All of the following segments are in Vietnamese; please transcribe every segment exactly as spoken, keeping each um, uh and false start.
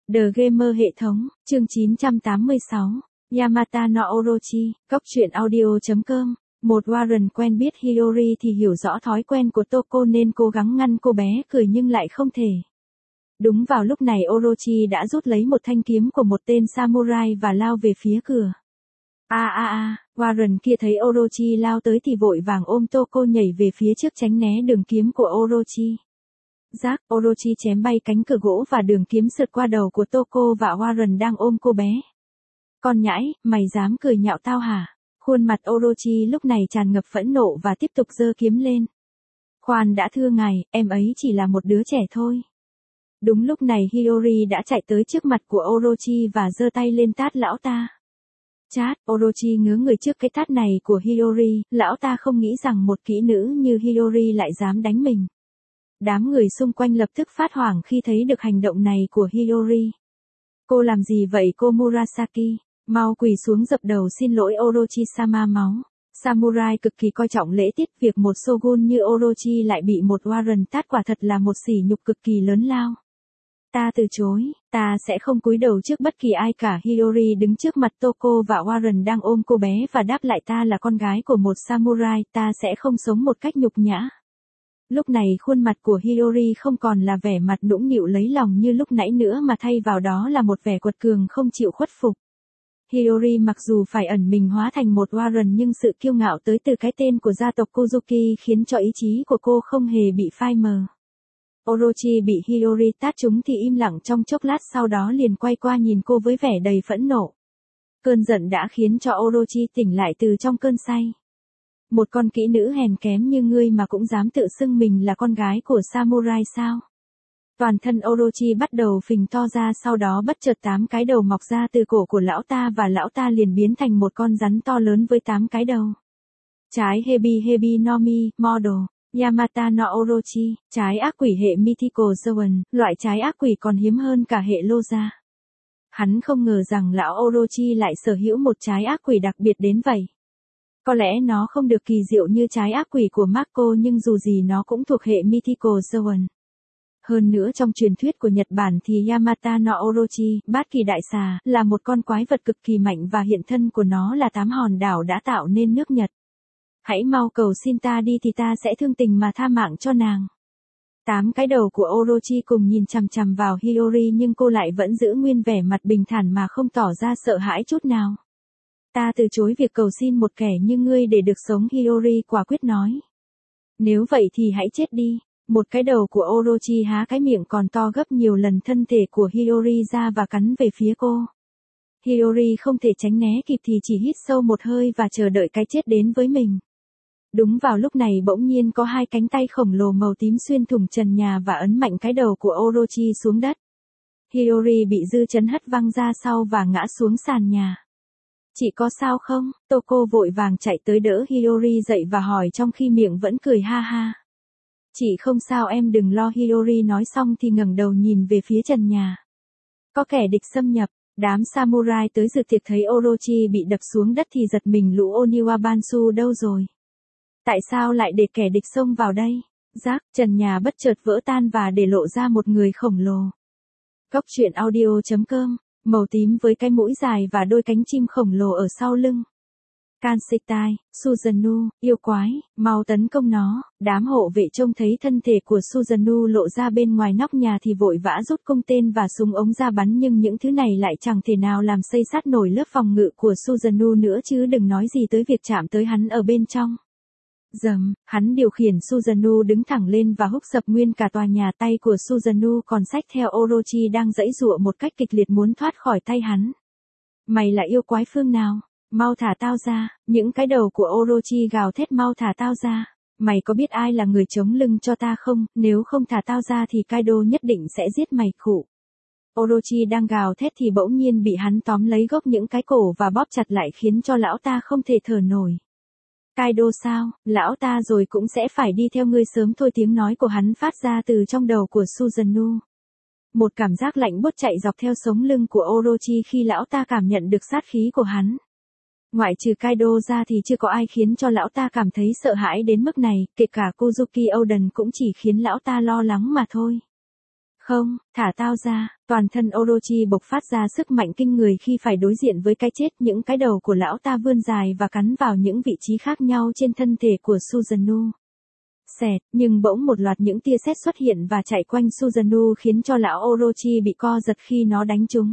The Gamer hệ thống, chương chín trăm tám mươi sáu, Yamata no Orochi, Cốc truyện audio.com. Một Warren quen biết Hiyori thì hiểu rõ thói quen của Toko nên cố gắng ngăn cô bé cười nhưng lại không thể. Đúng vào lúc này Orochi đã rút lấy một thanh kiếm của một tên samurai và lao về phía cửa. A a a, Warren kia thấy Orochi lao tới thì vội vàng ôm Toko nhảy về phía trước tránh né đường kiếm của Orochi. Rác, Orochi chém bay cánh cửa gỗ và đường kiếm sượt qua đầu của Toko và Warren đang ôm cô bé. Con nhãi, mày dám cười nhạo tao hả? Khuôn mặt Orochi lúc này tràn ngập phẫn nộ và tiếp tục giơ kiếm lên. Khoan đã thưa ngài, em ấy chỉ là một đứa trẻ thôi. Đúng lúc này Hiyori đã chạy tới trước mặt của Orochi và giơ tay lên tát lão ta. Chát, Orochi ngớ người trước cái tát này của Hiyori, lão ta không nghĩ rằng một kỹ nữ như Hiyori lại dám đánh mình. Đám người xung quanh lập tức phát hoảng khi thấy được hành động này của Hiyori. Cô làm gì vậy cô Murasaki? Mau quỳ xuống dập đầu xin lỗi Orochi-sama máu. Samurai cực kỳ coi trọng lễ tiết, việc một shogun như Orochi lại bị một Warren tát quả thật là một sỉ nhục cực kỳ lớn lao. Ta từ chối, ta sẽ không cúi đầu trước bất kỳ ai cả. Hiyori đứng trước mặt Toko và Warren đang ôm cô bé và đáp lại ta là con gái của một samurai, ta sẽ không sống một cách nhục nhã. Lúc này khuôn mặt của Hiyori không còn là vẻ mặt nũng nịu lấy lòng như lúc nãy nữa mà thay vào đó là một vẻ quật cường không chịu khuất phục. Hiyori mặc dù phải ẩn mình hóa thành một Warren nhưng sự kiêu ngạo tới từ cái tên của gia tộc Kozuki khiến cho ý chí của cô không hề bị phai mờ. Orochi bị Hiyori tát trúng thì im lặng trong chốc lát, sau đó liền quay qua nhìn cô với vẻ đầy phẫn nộ. Cơn giận đã khiến cho Orochi tỉnh lại từ trong cơn say. Một con kỹ nữ hèn kém như ngươi mà cũng dám tự xưng mình là con gái của samurai sao? Toàn thân Orochi bắt đầu phình to ra, sau đó bất chợt tám cái đầu mọc ra từ cổ của lão ta và lão ta liền biến thành một con rắn to lớn với tám cái đầu. Trái Hebi Hebi no Mi, Model, Yamata no Orochi, trái ác quỷ hệ Mythical Zoan, loại trái ác quỷ còn hiếm hơn cả hệ Loza. Hắn không ngờ rằng lão Orochi lại sở hữu một trái ác quỷ đặc biệt đến vậy. Có lẽ nó không được kỳ diệu như trái ác quỷ của Mako nhưng dù gì nó cũng thuộc hệ Mythical Zoan. Hơn nữa trong truyền thuyết của Nhật Bản thì Yamata no Orochi, bát kỳ đại xà, là một con quái vật cực kỳ mạnh và hiện thân của nó là tám hòn đảo đã tạo nên nước Nhật. Hãy mau cầu xin ta đi thì ta sẽ thương tình mà tha mạng cho nàng. Tám cái đầu của Orochi cùng nhìn chằm chằm vào Hiyori nhưng cô lại vẫn giữ nguyên vẻ mặt bình thản mà không tỏ ra sợ hãi chút nào. Ta từ chối việc cầu xin một kẻ như ngươi để được sống, Hiyori quả quyết nói. Nếu vậy thì hãy chết đi. Một cái đầu của Orochi há cái miệng còn to gấp nhiều lần thân thể của Hiyori ra và cắn về phía cô. Hiyori không thể tránh né kịp thì chỉ hít sâu một hơi và chờ đợi cái chết đến với mình. Đúng vào lúc này bỗng nhiên có hai cánh tay khổng lồ màu tím xuyên thủng trần nhà và ấn mạnh cái đầu của Orochi xuống đất. Hiyori bị dư chấn hất văng ra sau và ngã xuống sàn nhà. Chị có sao không? Toko vội vàng chạy tới đỡ Hiyori dậy và hỏi trong khi miệng vẫn cười ha ha. Chị không sao em đừng lo, Hiyori nói xong thì ngẩng đầu nhìn về phía trần nhà. Có kẻ địch xâm nhập, đám samurai tới dự tiệc thấy Orochi bị đập xuống đất thì giật mình, lũ Oniwa Bansu đâu rồi? Tại sao lại để kẻ địch xông vào đây? Rác, trần nhà bất chợt vỡ tan và để lộ ra một người khổng lồ. Cốc truyện audio.com, màu tím với cái mũi dài và đôi cánh chim khổng lồ ở sau lưng. Kansetai, Suzanu, yêu quái, mau tấn công nó. Đám hộ vệ trông thấy thân thể của Suzanu lộ ra bên ngoài nóc nhà thì vội vã rút cung tên và súng ống ra bắn, nhưng những thứ này lại chẳng thể nào làm xây sát nổi lớp phòng ngự của Suzanu nữa chứ đừng nói gì tới việc chạm tới hắn ở bên trong. Dầm, hắn điều khiển Suzanu đứng thẳng lên và húc sập nguyên cả tòa nhà, tay của Suzanu còn xách theo Orochi đang giãy giụa một cách kịch liệt muốn thoát khỏi tay hắn. Mày là yêu quái phương nào? Mau thả tao ra, những cái đầu của Orochi gào thét, mau thả tao ra. Mày có biết ai là người chống lưng cho ta không? Nếu không thả tao ra thì Kaido nhất định sẽ giết mày khụ. Orochi đang gào thét thì bỗng nhiên bị hắn tóm lấy gốc những cái cổ và bóp chặt lại khiến cho lão ta không thể thở nổi. Kaido sao? Lão ta rồi cũng sẽ phải đi theo ngươi sớm thôi, tiếng nói của hắn phát ra từ trong đầu của Suzanu. Một cảm giác lạnh buốt chạy dọc theo sống lưng của Orochi khi lão ta cảm nhận được sát khí của hắn. Ngoại trừ Kaido ra thì chưa có ai khiến cho lão ta cảm thấy sợ hãi đến mức này, kể cả Kozuki Oden cũng chỉ khiến lão ta lo lắng mà thôi. Không, thả tao ra, toàn thân Orochi bộc phát ra sức mạnh kinh người khi phải đối diện với cái chết, những cái đầu của lão ta vươn dài và cắn vào những vị trí khác nhau trên thân thể của Susanoo. Xẹt, nhưng bỗng một loạt những tia sét xuất hiện và chạy quanh Susanoo khiến cho lão Orochi bị co giật khi nó đánh trúng.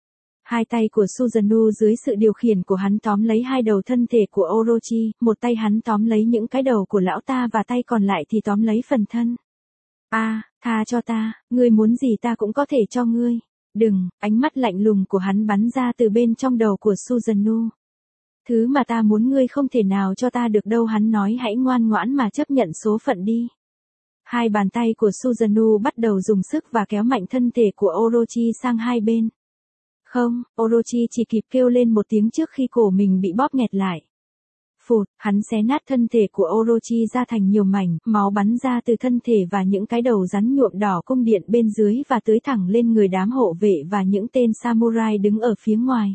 Hai tay của Susanoo dưới sự điều khiển của hắn tóm lấy hai đầu thân thể của Orochi, một tay hắn tóm lấy những cái đầu của lão ta và tay còn lại thì tóm lấy phần thân. A, à, tha cho ta, ngươi muốn gì ta cũng có thể cho ngươi. Đừng, ánh mắt lạnh lùng của hắn bắn ra từ bên trong đầu của Susanoo. Thứ mà ta muốn ngươi không thể nào cho ta được đâu, hắn nói, hãy ngoan ngoãn mà chấp nhận số phận đi. Hai bàn tay của Susanoo bắt đầu dùng sức và kéo mạnh thân thể của Orochi sang hai bên. Không, Orochi chỉ kịp kêu lên một tiếng trước khi cổ mình bị bóp nghẹt lại. Phụt, hắn xé nát thân thể của Orochi ra thành nhiều mảnh, máu bắn ra từ thân thể và những cái đầu rắn nhuộm đỏ cung điện bên dưới và tưới thẳng lên người đám hộ vệ và những tên samurai đứng ở phía ngoài.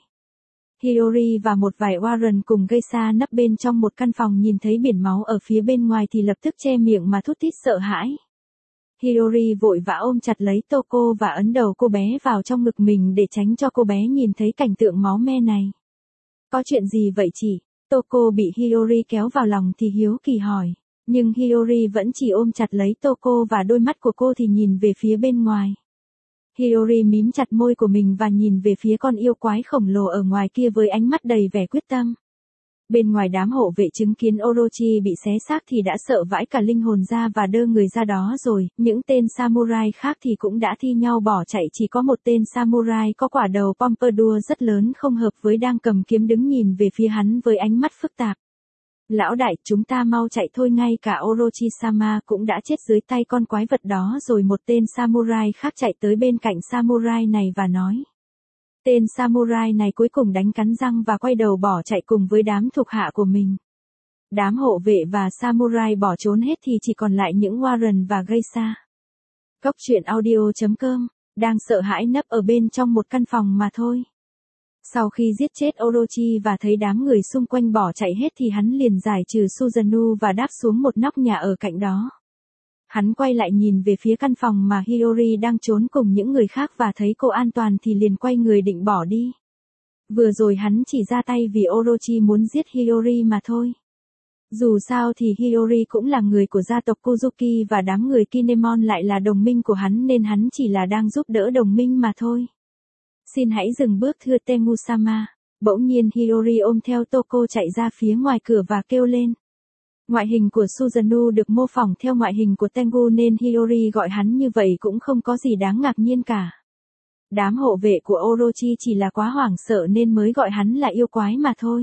Hiyori và một vài Warren cùng Geisha nấp bên trong một căn phòng nhìn thấy biển máu ở phía bên ngoài thì lập tức che miệng mà thút thít sợ hãi. Hiyori vội vã ôm chặt lấy Toko và ấn đầu cô bé vào trong ngực mình để tránh cho cô bé nhìn thấy cảnh tượng máu me này. Có chuyện gì vậy chị? Toko bị Hiyori kéo vào lòng thì hiếu kỳ hỏi, nhưng Hiyori vẫn chỉ ôm chặt lấy Toko và đôi mắt của cô thì nhìn về phía bên ngoài. Hiyori mím chặt môi của mình và nhìn về phía con yêu quái khổng lồ ở ngoài kia với ánh mắt đầy vẻ quyết tâm. Bên ngoài đám hộ vệ chứng kiến Orochi bị xé xác thì đã sợ vãi cả linh hồn ra và đơ người ra đó rồi, những tên samurai khác thì cũng đã thi nhau bỏ chạy, chỉ có một tên samurai có quả đầu pompadour rất lớn không hợp với đang cầm kiếm đứng nhìn về phía hắn với ánh mắt phức tạp. Lão đại, chúng ta mau chạy thôi, ngay cả Orochi-sama cũng đã chết dưới tay con quái vật đó rồi. Một tên samurai khác chạy tới bên cạnh samurai này và nói. Tên samurai này cuối cùng đánh cắn răng và quay đầu bỏ chạy cùng với đám thuộc hạ của mình. Đám hộ vệ và samurai bỏ trốn hết thì chỉ còn lại những Warren và Geisha. Cốc truyện audio chấm com, đang sợ hãi nấp ở bên trong một căn phòng mà thôi. Sau khi giết chết Orochi và thấy đám người xung quanh bỏ chạy hết thì hắn liền giải trừ Susanoo và đáp xuống một nóc nhà ở cạnh đó. Hắn quay lại nhìn về phía căn phòng mà Hiyori đang trốn cùng những người khác và thấy cô an toàn thì liền quay người định bỏ đi. Vừa rồi hắn chỉ ra tay vì Orochi muốn giết Hiyori mà thôi. Dù sao thì Hiyori cũng là người của gia tộc Kozuki và đám người Kinemon lại là đồng minh của hắn nên hắn chỉ là đang giúp đỡ đồng minh mà thôi. Xin hãy dừng bước thưa Tengu-sama. Bỗng nhiên Hiyori ôm theo Toko chạy ra phía ngoài cửa và kêu lên. Ngoại hình của Susanoo được mô phỏng theo ngoại hình của Tengu nên Hiyori gọi hắn như vậy cũng không có gì đáng ngạc nhiên cả. Đám hộ vệ của Orochi chỉ là quá hoảng sợ nên mới gọi hắn là yêu quái mà thôi.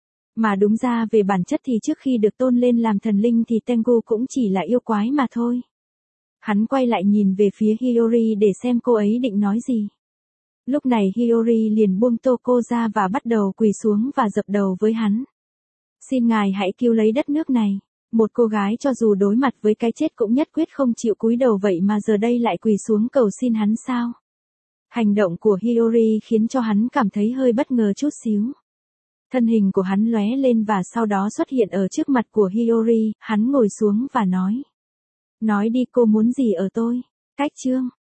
Mà đúng ra về bản chất thì trước khi được tôn lên làm thần linh thì Tengu cũng chỉ là yêu quái mà thôi. Hắn quay lại nhìn về phía Hiyori để xem cô ấy định nói gì. Lúc này Hiyori liền buông Toko ra và bắt đầu quỳ xuống và dập đầu với hắn. Xin ngài hãy cứu lấy đất nước này. Một cô gái cho dù đối mặt với cái chết cũng nhất quyết không chịu cúi đầu vậy mà giờ đây lại quỳ xuống cầu xin hắn sao? Hành động của Hiyori khiến cho hắn cảm thấy hơi bất ngờ chút xíu. Thân hình của hắn lóe lên và sau đó xuất hiện ở trước mặt của Hiyori, hắn ngồi xuống và nói. Nói đi, cô muốn gì ở tôi? Cách chương